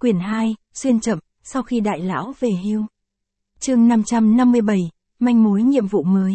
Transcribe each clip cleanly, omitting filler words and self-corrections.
Quyển 2, xuyên chậm, sau khi đại lão về hưu. Chương 557, manh mối nhiệm vụ mới.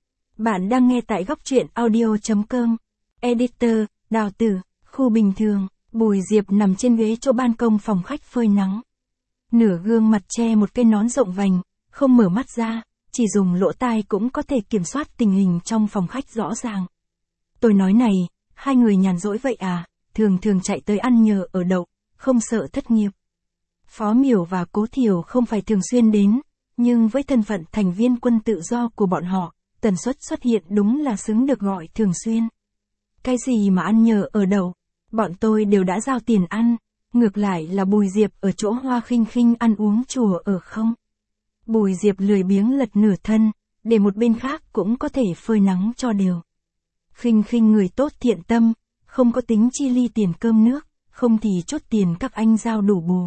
Bạn đang nghe tại góc truyện audio.com. Editor, Đào Tử, khu bình thường. Bùi Diệp nằm trên ghế chỗ ban công phòng khách phơi nắng. Nửa gương mặt che một cái nón rộng vành, không mở mắt ra, chỉ dùng lỗ tai cũng có thể kiểm soát tình hình trong phòng khách rõ ràng. Tôi nói này, hai người nhàn rỗi vậy à, thường thường chạy tới ăn nhờ ở đậu, không sợ thất nghiệp. Phó Miểu và Cố Thiểu không phải thường xuyên đến, nhưng với thân phận thành viên quân tự do của bọn họ, tần suất xuất hiện đúng là xứng được gọi thường xuyên. Cái gì mà ăn nhờ ở đậu, bọn tôi đều đã giao tiền ăn, ngược lại là Bùi Diệp ở chỗ Hoa Khinh Khinh ăn uống chùa ở không. Bùi Diệp lười biếng lật nửa thân, để một bên khác cũng có thể phơi nắng cho đều. Khinh Khinh người tốt thiện tâm, không có tính chi ly tiền cơm nước, không thì chốt tiền các anh giao đủ bù.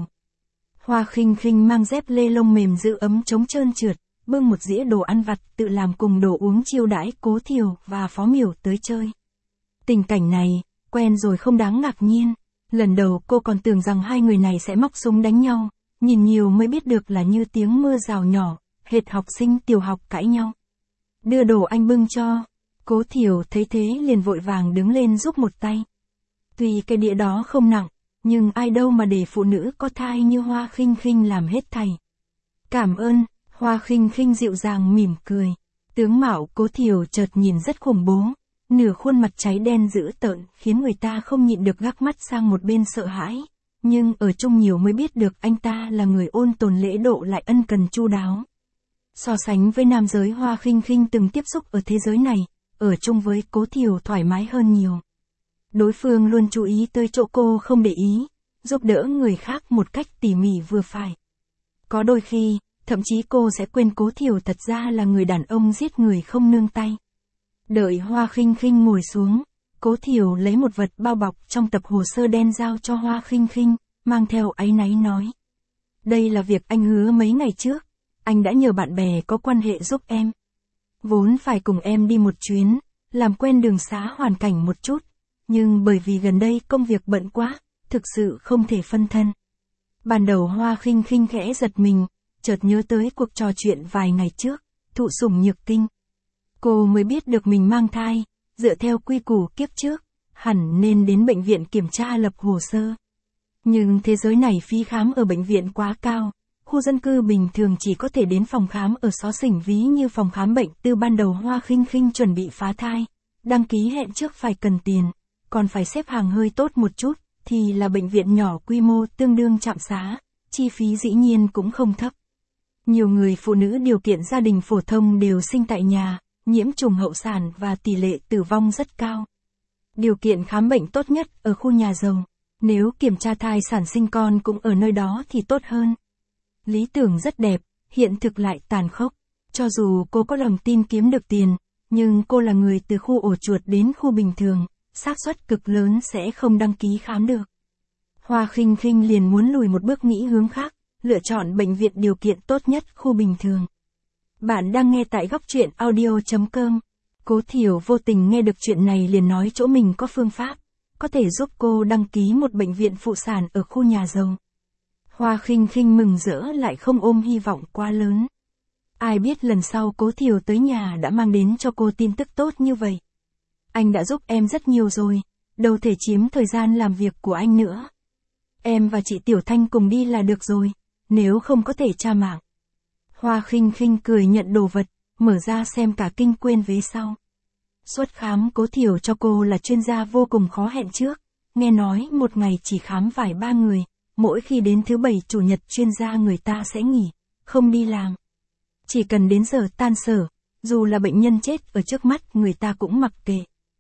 Hoa Khinh Khinh mang dép lê lông mềm giữ ấm chống trơn trượt, bưng một dĩa đồ ăn vặt tự làm cùng đồ uống chiêu đãi Cố Thiểu và Phó Miểu tới chơi. Tình cảnh này, quen rồi không đáng ngạc nhiên. Lần đầu cô còn tưởng rằng hai người này sẽ móc súng đánh nhau, nhìn nhiều mới biết được là như tiếng mưa rào nhỏ, hệt học sinh tiểu học cãi nhau. Đưa đồ anh bưng cho. Cố Thiểu thấy thế liền vội vàng đứng lên giúp một tay. Tuy cái đĩa đó không nặng, nhưng ai đâu mà để phụ nữ có thai như Hoa Khinh Khinh làm hết thảy. Cảm ơn, Hoa Khinh Khinh dịu dàng mỉm cười. Tướng mạo Cố Thiểu chợt nhìn rất khủng bố, nửa khuôn mặt cháy đen dữ tợn khiến người ta không nhịn được gác mắt sang một bên sợ hãi. Nhưng ở chung nhiều mới biết được anh ta là người ôn tồn lễ độ lại ân cần chu đáo. So sánh với nam giới Hoa Khinh Khinh từng tiếp xúc ở thế giới này, ở chung với Cố Thiểu thoải mái hơn nhiều. Đối phương luôn chú ý tới chỗ cô không để ý, giúp đỡ người khác một cách tỉ mỉ vừa phải. Có đôi khi, thậm chí cô sẽ quên Cố Thiểu thật ra là người đàn ông giết người không nương tay. Đợi Hoa Khinh Khinh ngồi xuống, Cố Thiểu lấy một vật bao bọc trong tập hồ sơ đen giao cho Hoa Khinh Khinh, mang theo áy náy nói. Đây là việc anh hứa mấy ngày trước, anh đã nhờ bạn bè có quan hệ giúp em. Vốn phải cùng em đi một chuyến, làm quen đường xá hoàn cảnh một chút, nhưng bởi vì gần đây công việc bận quá, thực sự không thể phân thân. Ban đầu Hoa Khinh Khinh khẽ giật mình, chợt nhớ tới cuộc trò chuyện vài ngày trước, thụ sủng nhược kinh. Cô mới biết được mình mang thai, dựa theo quy củ kiếp trước, hẳn nên đến bệnh viện kiểm tra lập hồ sơ. Nhưng thế giới này phí khám ở bệnh viện quá cao, khu dân cư bình thường chỉ có thể đến phòng khám ở xó xỉnh ví như phòng khám bệnh tư ban đầu Hoa Khinh Khinh chuẩn bị phá thai. Đăng ký hẹn trước phải cần tiền, còn phải xếp hàng hơi tốt một chút, thì là bệnh viện nhỏ quy mô tương đương trạm xá, chi phí dĩ nhiên cũng không thấp. Nhiều người phụ nữ điều kiện gia đình phổ thông đều sinh tại nhà, nhiễm trùng hậu sản và tỷ lệ tử vong rất cao. Điều kiện khám bệnh tốt nhất ở khu nhà giàu, nếu kiểm tra thai sản sinh con cũng ở nơi đó thì tốt hơn. Lý tưởng rất đẹp, hiện thực lại tàn khốc. Cho dù cô có lòng tin kiếm được tiền, nhưng cô là người từ khu ổ chuột đến khu bình thường, xác suất cực lớn sẽ không đăng ký khám được. Hoa Khinh Khinh liền muốn lùi một bước nghĩ hướng khác, lựa chọn bệnh viện điều kiện tốt nhất khu bình thường. Bạn đang nghe tại góc truyện audio.com. Cố Thiểu vô tình nghe được chuyện này liền nói chỗ mình có phương pháp, có thể giúp cô đăng ký một bệnh viện phụ sản ở khu nhà giàu. Hoa Khinh Khinh mừng rỡ lại không ôm hy vọng quá lớn. Ai biết lần sau Cố Thiểu tới nhà đã mang đến cho cô tin tức tốt như vậy. Anh đã giúp em rất nhiều rồi, đâu thể chiếm thời gian làm việc của anh nữa. Em và chị Tiểu Thanh cùng đi là được rồi, nếu không có thể tra mạng. Hoa Khinh Khinh cười nhận đồ vật, mở ra xem cả kinh quên vế sau. Suất khám Cố Thiểu cho cô là chuyên gia vô cùng khó hẹn trước, nghe nói một ngày chỉ khám vài 3 người, mỗi khi đến thứ Bảy Chủ nhật chuyên gia người ta sẽ nghỉ, không đi làm. Chỉ cần đến giờ tan sở, dù là bệnh nhân chết ở trước mắt người ta cũng mặc kệ.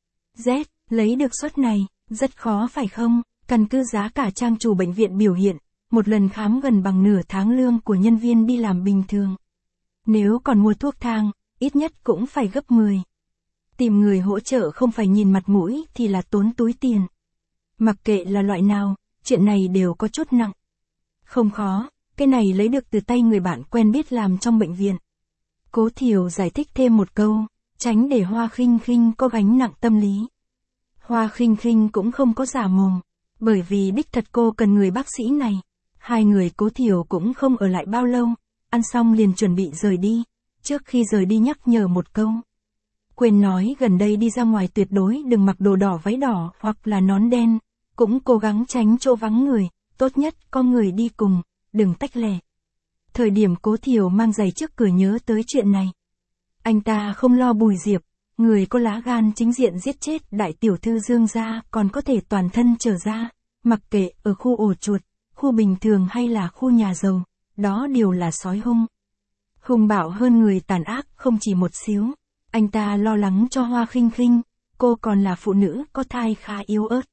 Z, lấy được suất này, rất khó phải không? Căn cứ giá cả trang chủ bệnh viện biểu hiện, một lần khám gần bằng nửa tháng lương của nhân viên đi làm bình thường. Nếu còn mua thuốc thang, ít nhất cũng phải gấp 10. Tìm người hỗ trợ không phải nhìn mặt mũi thì là tốn túi tiền. Mặc kệ là loại nào, chuyện này đều có chút nặng. Không khó, cái này lấy được từ tay người bạn quen biết làm trong bệnh viện. Cố Thiểu giải thích thêm một câu, tránh để Hoa Khinh Khinh có gánh nặng tâm lý. Hoa Khinh Khinh cũng không có giả mồm, bởi vì đích thật cô cần người bác sĩ này. Hai người Cố Thiểu cũng không ở lại bao lâu, ăn xong liền chuẩn bị rời đi, trước khi rời đi nhắc nhở một câu. Quên nói gần đây đi ra ngoài tuyệt đối đừng mặc đồ đỏ váy đỏ hoặc là nón đen, cũng cố gắng tránh chỗ vắng người, tốt nhất có người đi cùng, đừng tách lẻ. Thời điểm Cố Thiểu mang giày trước cửa nhớ tới chuyện này. Anh ta không lo Bùi Diệp, người có lá gan chính diện giết chết đại tiểu thư Dương gia còn có thể toàn thân trở ra, mặc kệ ở khu ổ chuột, khu bình thường hay là khu nhà giàu, đó đều là sói hung. Hung bạo hơn người tàn ác không chỉ một xíu, anh ta lo lắng cho Hoa Khinh Khinh, cô còn là phụ nữ có thai khá yếu ớt.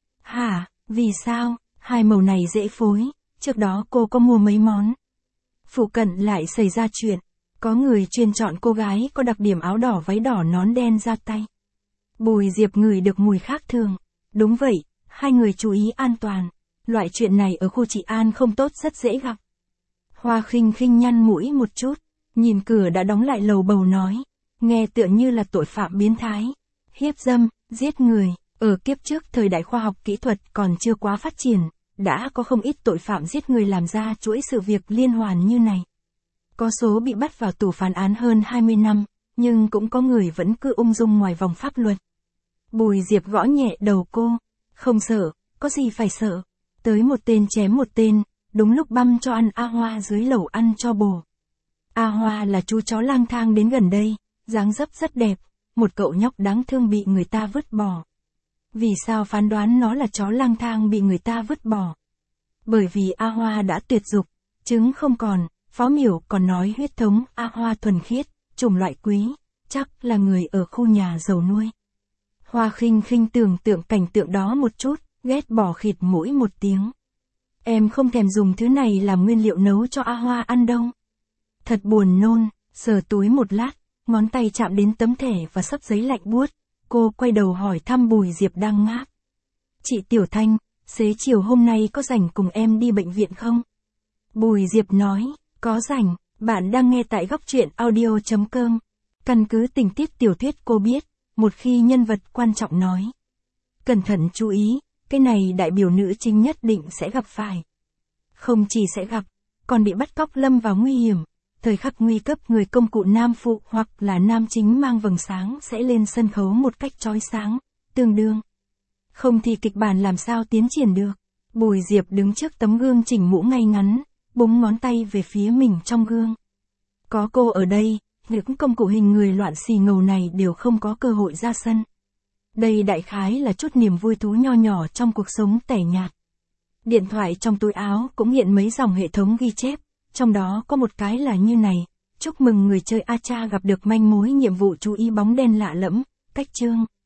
Hả, vì sao, hai màu này dễ phối, trước đó cô có mua mấy món. Phụ cận lại xảy ra chuyện, có người chuyên chọn cô gái có đặc điểm áo đỏ váy đỏ nón đen ra tay. Bùi Diệp ngửi được mùi khác thường, đúng vậy, hai người chú ý an toàn, loại chuyện này ở khu trị an không tốt rất dễ gặp. Hoa Khinh Khinh nhăn mũi một chút, nhìn cửa đã đóng lại lầu bầu nói, nghe tựa như là tội phạm biến thái, hiếp dâm, giết người, ở kiếp trước thời đại khoa học kỹ thuật còn chưa quá phát triển, đã có không ít tội phạm giết người làm ra chuỗi sự việc liên hoàn như này. Có số bị bắt vào tù phán án hơn 20 năm, nhưng cũng có người vẫn cứ ung dung ngoài vòng pháp luật. Bùi Diệp gõ nhẹ đầu cô, không sợ, có gì phải sợ, tới một tên chém một tên, đúng lúc băm cho ăn A Hoa dưới lầu ăn cho bồ. A Hoa là chú chó lang thang đến gần đây, dáng dấp rất đẹp, một cậu nhóc đáng thương bị người ta vứt bỏ. Vì sao phán đoán nó là chó lang thang bị người ta vứt bỏ? Bởi vì A Hoa đã tuyệt dục, trứng không còn, Phó Miểu còn nói huyết thống A Hoa thuần khiết, chủng loại quý, chắc là người ở khu nhà giàu nuôi. Hoa Khinh Khinh tưởng tượng cảnh tượng đó một chút, ghét bỏ khịt mũi một tiếng. Em không thèm dùng thứ này làm nguyên liệu nấu cho A Hoa ăn đâu. Thật buồn nôn, sờ túi một lát, ngón tay chạm đến tấm thẻ và xấp giấy lạnh buốt, cô quay đầu hỏi thăm Bùi Diệp đang ngáp. Chị Tiểu Thanh, xế chiều hôm nay có rảnh cùng em đi bệnh viện không? Bùi Diệp nói, có rảnh, bạn đang nghe tại góc truyện audio.com. Căn cứ tình tiết tiểu thuyết cô biết, một khi nhân vật quan trọng nói. Cẩn thận chú ý, cái này đại biểu nữ chính nhất định sẽ gặp phải. Không chỉ sẽ gặp, còn bị bắt cóc lâm vào nguy hiểm. Thời khắc nguy cấp người công cụ nam phụ hoặc là nam chính mang vầng sáng sẽ lên sân khấu một cách chói sáng, tương đương. Không thì kịch bản làm sao tiến triển được. Bùi Diệp đứng trước tấm gương chỉnh mũ ngay ngắn, búng ngón tay về phía mình trong gương. Có cô ở đây, những công cụ hình người loạn xì ngầu này đều không có cơ hội ra sân. Đây đại khái là chút niềm vui thú nho nhỏ trong cuộc sống tẻ nhạt. Điện thoại trong túi áo cũng hiện mấy dòng hệ thống ghi chép, trong đó có một cái là như này, chúc mừng người chơi A Cha gặp được manh mối nhiệm vụ chú ý bóng đen lạ lẫm, cách chương.